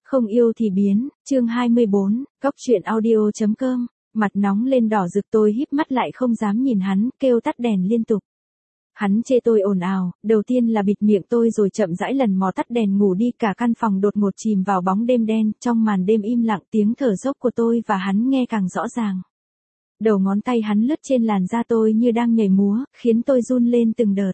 Không yêu thì biến, chương 24, Cóc truyện audio.com, mặt nóng lên đỏ rực tôi híp mắt lại không dám nhìn hắn, kêu tắt đèn liên tục. Hắn chê tôi ồn ào, đầu tiên là bịt miệng tôi rồi chậm rãi lần mò tắt đèn ngủ đi, cả căn phòng đột ngột chìm vào bóng đêm đen, trong màn đêm im lặng tiếng thở dốc của tôi và hắn nghe càng rõ ràng. Đầu ngón tay hắn lướt trên làn da tôi như đang nhảy múa, khiến tôi run lên từng đợt.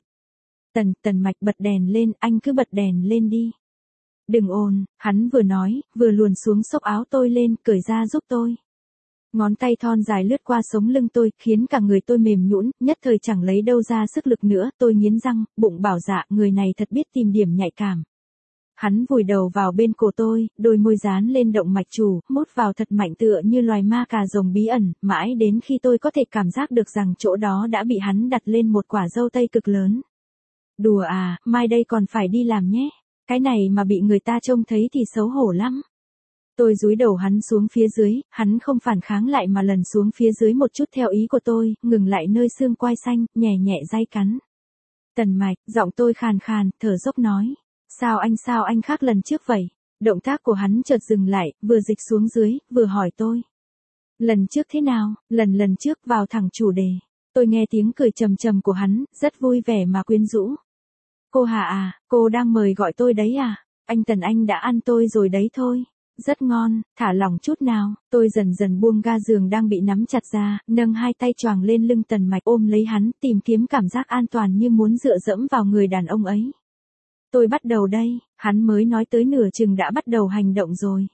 Tần Mạch bật đèn lên, anh cứ bật đèn lên đi. Đừng ồn, hắn vừa nói, vừa luồn xuống xốc áo tôi lên, cởi ra giúp tôi. Ngón tay thon dài lướt qua sống lưng tôi, khiến cả người tôi mềm nhũn, nhất thời chẳng lấy đâu ra sức lực nữa, tôi nghiến răng, bụng bảo dạ, người này thật biết tìm điểm nhạy cảm. Hắn vùi đầu vào bên cổ tôi, đôi môi dán lên động mạch chủ, mút vào thật mạnh tựa như loài ma cà rồng bí ẩn, mãi đến khi tôi có thể cảm giác được rằng chỗ đó đã bị hắn đặt lên một quả dâu tây cực lớn. Đùa à, mai đây còn phải đi làm nhé. Cái này mà bị người ta trông thấy thì xấu hổ lắm. Tôi dúi đầu hắn xuống phía dưới, hắn không phản kháng lại mà lần xuống phía dưới một chút theo ý của tôi, ngừng lại nơi xương quai xanh, nhẹ nhẹ day cắn. Tần Mạch, giọng tôi khàn khàn, thở dốc nói. Sao anh khác lần trước vậy? Động tác của hắn chợt dừng lại, vừa dịch xuống dưới, vừa hỏi tôi. Lần trước thế nào? Lần trước vào thẳng chủ đề. Tôi nghe tiếng cười trầm trầm của hắn, rất vui vẻ mà quyến rũ. Cô Hà à, cô đang mời gọi tôi đấy à? Anh Tần anh đã ăn tôi rồi đấy thôi. Rất ngon, thả lỏng chút nào. Tôi dần dần buông ga giường đang bị nắm chặt ra, nâng hai tay choàng lên lưng Tần Mạch ôm lấy hắn, tìm kiếm cảm giác an toàn như muốn dựa dẫm vào người đàn ông ấy. Tôi bắt đầu đây, hắn mới nói tới nửa chừng đã bắt đầu hành động rồi.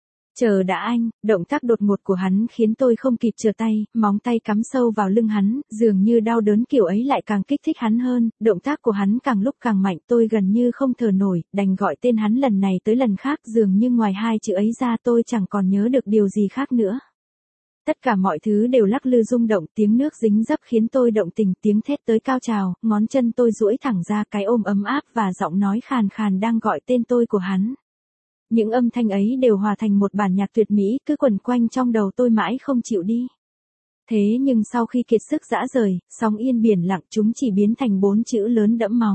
Chờ đã anh, động tác đột ngột của hắn khiến tôi không kịp trở tay, móng tay cắm sâu vào lưng hắn, dường như đau đớn kiểu ấy lại càng kích thích hắn hơn, động tác của hắn càng lúc càng mạnh, tôi gần như không thở nổi, đành gọi tên hắn lần này tới lần khác, dường như ngoài hai chữ ấy ra tôi chẳng còn nhớ được điều gì khác nữa. Tất cả mọi thứ đều lắc lư rung động, tiếng nước dính dấp khiến tôi động tình, tiếng thét tới cao trào, ngón chân tôi duỗi thẳng ra, cái ôm ấm áp và giọng nói khàn khàn đang gọi tên tôi của hắn. Những âm thanh ấy đều hòa thành một bản nhạc tuyệt mỹ, cứ quẩn quanh trong đầu tôi mãi không chịu đi. Thế nhưng sau khi kiệt sức rã rời, sóng yên biển lặng, chúng chỉ biến thành 4 chữ lớn đẫm máu.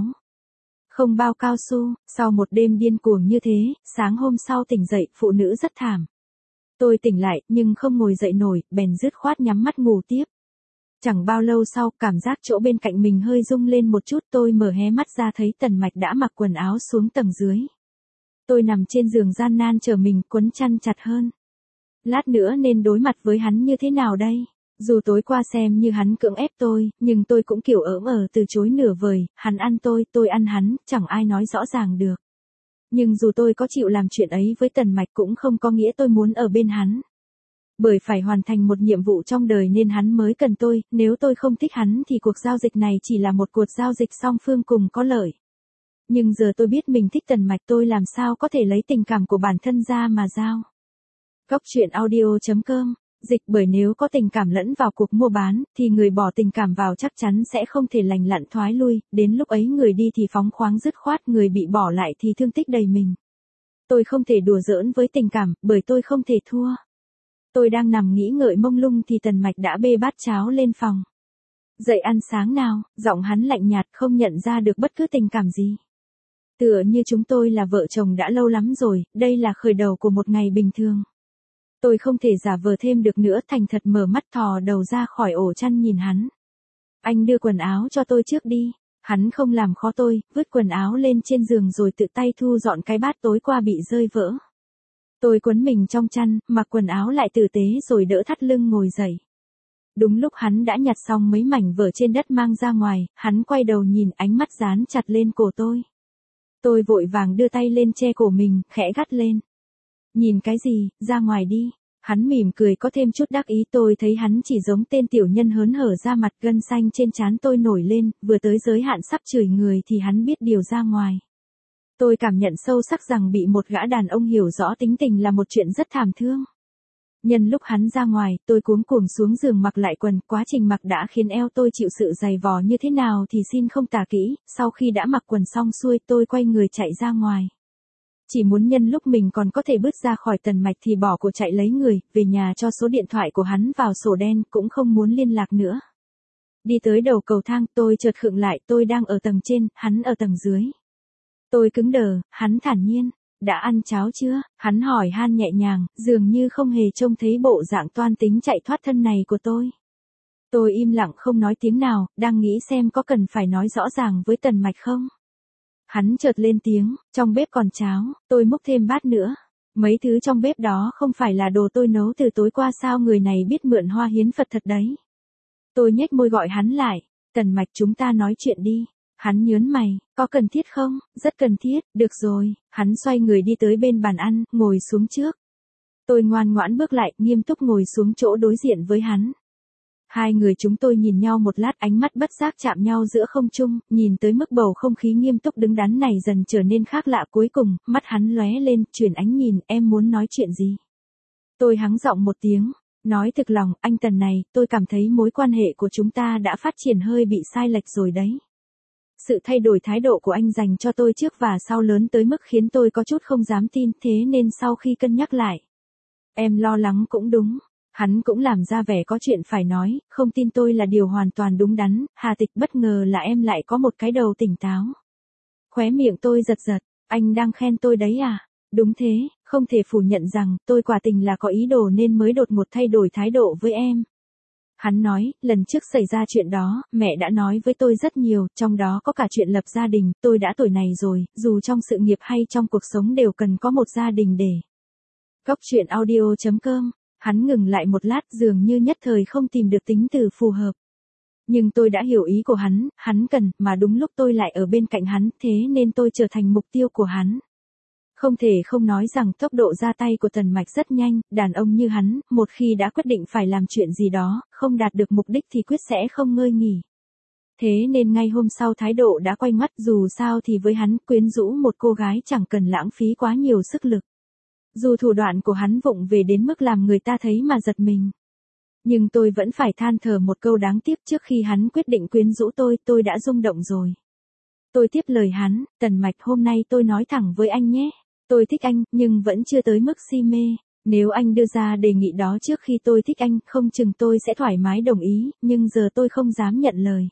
Không bao cao su, sau một đêm điên cuồng như thế, sáng hôm sau tỉnh dậy, phụ nữ rất thảm. Tôi tỉnh lại, nhưng không ngồi dậy nổi, bèn dứt khoát nhắm mắt ngủ tiếp. Chẳng bao lâu sau, cảm giác chỗ bên cạnh mình hơi rung lên một chút, tôi mở hé mắt ra thấy Tần Mạch đã mặc quần áo xuống tầng dưới. Tôi nằm trên giường gian nan chờ mình, quấn chăn chặt hơn. Lát nữa nên đối mặt với hắn như thế nào đây? Dù tối qua xem như hắn cưỡng ép tôi, nhưng tôi cũng kiểu từ chối nửa vời, hắn ăn tôi ăn hắn, chẳng ai nói rõ ràng được. Nhưng dù tôi có chịu làm chuyện ấy với Tần Mạch cũng không có nghĩa tôi muốn ở bên hắn. Bởi phải hoàn thành một nhiệm vụ trong đời nên hắn mới cần tôi, nếu tôi không thích hắn thì cuộc giao dịch này chỉ là một cuộc giao dịch song phương cùng có lợi. Nhưng giờ tôi biết mình thích Tần Mạch, tôi làm sao có thể lấy tình cảm của bản thân ra mà giao. Cóc truyện audio.com, dịch bởi nếu có tình cảm lẫn vào cuộc mua bán, thì người bỏ tình cảm vào chắc chắn sẽ không thể lành lặn thoái lui, đến lúc ấy người đi thì phóng khoáng dứt khoát, người bị bỏ lại thì thương tích đầy mình. Tôi không thể đùa giỡn với tình cảm, bởi tôi không thể thua. Tôi đang nằm nghĩ ngợi mông lung thì Tần Mạch đã bê bát cháo lên phòng. Dậy ăn sáng nào, giọng hắn lạnh nhạt, không nhận ra được bất cứ tình cảm gì. Tựa như chúng tôi là vợ chồng đã lâu lắm rồi, đây là khởi đầu của một ngày bình thường. Tôi không thể giả vờ thêm được nữa, thành thật mở mắt thò đầu ra khỏi ổ chăn nhìn hắn. Anh đưa quần áo cho tôi trước đi. Hắn không làm khó tôi, vứt quần áo lên trên giường rồi tự tay thu dọn cái bát tối qua bị rơi vỡ. Tôi quấn mình trong chăn, mặc quần áo lại tử tế rồi đỡ thắt lưng ngồi dậy. Đúng lúc hắn đã nhặt xong mấy mảnh vở trên đất mang ra ngoài, hắn quay đầu nhìn, ánh mắt dán chặt lên cổ tôi. Tôi vội vàng đưa tay lên che cổ mình, khẽ gắt lên. Nhìn cái gì, ra ngoài đi. Hắn mỉm cười có thêm chút đắc ý, tôi thấy hắn chỉ giống tên tiểu nhân hớn hở ra mặt, gân xanh trên trán tôi nổi lên, vừa tới giới hạn sắp chửi người thì hắn biết điều ra ngoài. Tôi cảm nhận sâu sắc rằng bị một gã đàn ông hiểu rõ tính tình là một chuyện rất thảm thương. Nhân lúc hắn ra ngoài, tôi cuống cuồng xuống giường mặc lại quần, quá trình mặc đã khiến eo tôi chịu sự dày vò như thế nào thì xin không tả kỹ, sau khi đã mặc quần xong xuôi tôi quay người chạy ra ngoài. Chỉ muốn nhân lúc mình còn có thể bước ra khỏi Tần Mạch thì bỏ cuộc chạy lấy người, về nhà cho số điện thoại của hắn vào sổ đen, cũng không muốn liên lạc nữa. Đi tới đầu cầu thang, tôi chợt khựng lại, tôi đang ở tầng trên, hắn ở tầng dưới. Tôi cứng đờ, hắn thản nhiên. đã ăn cháo chưa? Hắn hỏi han nhẹ nhàng, dường như không hề trông thấy bộ dạng toan tính chạy thoát thân này của tôi. Tôi im lặng không nói tiếng nào, đang nghĩ xem có cần phải nói rõ ràng với Tần Mạch không. Hắn chợt lên tiếng, trong bếp còn cháo, tôi múc thêm bát nữa. Mấy thứ trong bếp đó không phải là đồ tôi nấu từ tối qua sao, người này biết mượn hoa hiến Phật thật đấy. Tôi nhếch môi gọi hắn lại, Tần Mạch chúng ta nói chuyện đi. Hắn nhớn mày, có cần thiết không? Rất cần thiết, được rồi. Hắn xoay người đi tới bên bàn ăn, ngồi xuống trước. Tôi ngoan ngoãn bước lại, nghiêm túc ngồi xuống chỗ đối diện với hắn. Hai người chúng tôi nhìn nhau một lát, ánh mắt bất giác chạm nhau giữa không trung, nhìn tới mức bầu không khí nghiêm túc đứng đắn này dần trở nên khác lạ. Cuối cùng, mắt hắn lóe lên, chuyển ánh nhìn, em muốn nói chuyện gì? Tôi hắng giọng một tiếng, nói thực lòng, anh Tần này, tôi cảm thấy mối quan hệ của chúng ta đã phát triển hơi bị sai lệch rồi đấy. Sự thay đổi thái độ của anh dành cho tôi trước và sau lớn tới mức khiến tôi có chút không dám tin, thế nên sau khi cân nhắc lại, em lo lắng cũng đúng. Hắn cũng làm ra vẻ có chuyện phải nói, không tin tôi là điều hoàn toàn đúng đắn. Hà Tịch, bất ngờ là em lại có một cái đầu tỉnh táo. Khóe miệng tôi giật giật, anh đang khen tôi đấy à? Đúng thế, không thể phủ nhận rằng tôi quả tình là có ý đồ nên mới đột ngột thay đổi thái độ với em. Hắn nói, lần trước xảy ra chuyện đó, mẹ đã nói với tôi rất nhiều, trong đó có cả chuyện lập gia đình. Tôi đã tuổi này rồi, dù trong sự nghiệp hay trong cuộc sống đều cần có một gia đình để. Góc truyện audio.com. Hắn ngừng lại một lát, dường như nhất thời không tìm được tính từ phù hợp. Nhưng tôi đã hiểu ý của hắn cần, mà đúng lúc tôi lại ở bên cạnh hắn, thế nên tôi trở thành mục tiêu của hắn. Không thể không nói rằng tốc độ ra tay của Tần Mạch rất nhanh, đàn ông như hắn, một khi đã quyết định phải làm chuyện gì đó, không đạt được mục đích thì quyết sẽ không ngơi nghỉ. Thế nên ngay hôm sau thái độ đã quay ngoắt, dù sao thì với hắn, quyến rũ một cô gái chẳng cần lãng phí quá nhiều sức lực. Dù thủ đoạn của hắn vụng về đến mức làm người ta thấy mà giật mình. Nhưng tôi vẫn phải than thở một câu đáng tiếc, trước khi hắn quyết định quyến rũ tôi đã rung động rồi. Tôi tiếp lời hắn, Tần Mạch, hôm nay tôi nói thẳng với anh nhé. Tôi thích anh, nhưng vẫn chưa tới mức si mê. Nếu anh đưa ra đề nghị đó trước khi tôi thích anh, không chừng tôi sẽ thoải mái đồng ý, nhưng giờ tôi không dám nhận lời.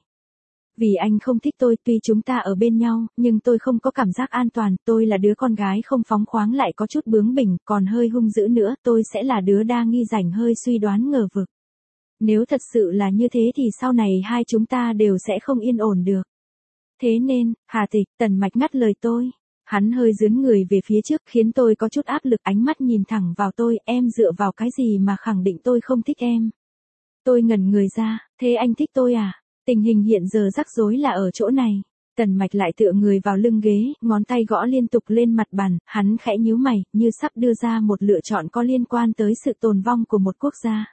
Vì anh không thích tôi, tuy chúng ta ở bên nhau, nhưng tôi không có cảm giác an toàn. Tôi là đứa con gái không phóng khoáng, lại có chút bướng bỉnh, còn hơi hung dữ nữa. Tôi sẽ là đứa đa nghi, rảnh hơi suy đoán ngờ vực. Nếu thật sự là như thế thì sau này hai chúng ta đều sẽ không yên ổn được. Thế nên, Hà Tịch, Tần Mạch ngắt lời tôi. Hắn hơi dướn người về phía trước khiến tôi có chút áp lực, ánh mắt nhìn thẳng vào tôi, em dựa vào cái gì mà khẳng định tôi không thích em? Tôi ngẩn người ra, thế anh thích tôi à? Tình hình hiện giờ rắc rối là ở chỗ này. Tần Mạch lại tựa người vào lưng ghế, ngón tay gõ liên tục lên mặt bàn, hắn khẽ nhíu mày, như sắp đưa ra một lựa chọn có liên quan tới sự tồn vong của một quốc gia.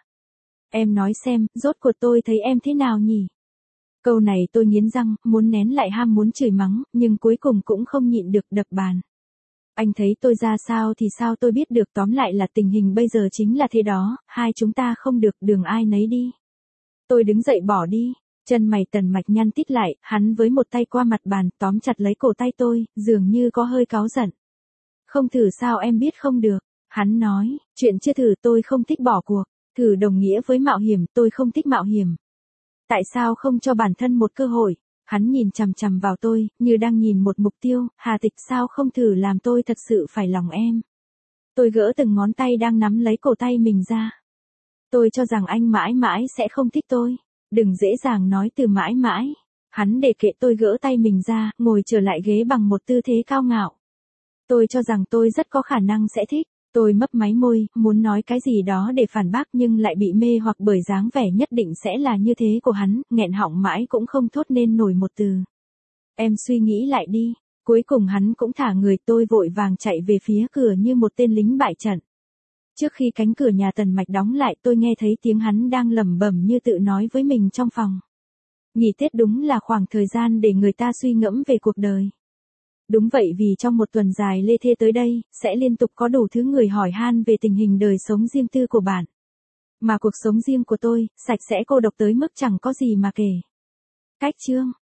Em nói xem, rốt cuộc tôi thấy em thế nào nhỉ? Câu này tôi nghiến răng, muốn nén lại ham muốn chửi mắng, nhưng cuối cùng cũng không nhịn được, đập bàn. Anh thấy tôi ra sao thì sao tôi biết được, tóm lại là tình hình bây giờ chính là thế đó, hai chúng ta không được, đường ai nấy đi. Tôi đứng dậy bỏ đi, chân mày Tần Mạch nhăn tít lại, hắn với một tay qua mặt bàn, tóm chặt lấy cổ tay tôi, dường như có hơi cáu giận. Không thử sao em biết không được, hắn nói, chuyện chưa thử tôi không thích bỏ cuộc, thử đồng nghĩa với mạo hiểm, tôi không thích mạo hiểm. Tại sao không cho bản thân một cơ hội? Hắn nhìn chằm chằm vào tôi, như đang nhìn một mục tiêu. Hà Tịch, sao không thử làm tôi thật sự phải lòng em? Tôi gỡ từng ngón tay đang nắm lấy cổ tay mình ra. Tôi cho rằng anh mãi mãi sẽ không thích tôi. Đừng dễ dàng nói từ mãi mãi. Hắn để kệ tôi, gỡ tay mình ra, ngồi trở lại ghế bằng một tư thế cao ngạo. Tôi cho rằng tôi rất có khả năng sẽ thích. Tôi mấp máy môi, muốn nói cái gì đó để phản bác nhưng lại bị mê hoặc bởi dáng vẻ nhất định sẽ là như thế của hắn, nghẹn họng mãi cũng không thốt nên nổi một từ. Em suy nghĩ lại đi. Cuối cùng hắn cũng thả người, tôi vội vàng chạy về phía cửa như một tên lính bại trận. Trước khi cánh cửa nhà Tần Mạch đóng lại, tôi nghe thấy tiếng hắn đang lẩm bẩm như tự nói với mình trong phòng. Nghỉ Tết đúng là khoảng thời gian để người ta suy ngẫm về cuộc đời. Đúng vậy, vì trong một tuần dài lê thê tới đây, sẽ liên tục có đủ thứ người hỏi han về tình hình đời sống riêng tư của bạn. Mà cuộc sống riêng của tôi, sạch sẽ cô độc tới mức chẳng có gì mà kể. Cách chương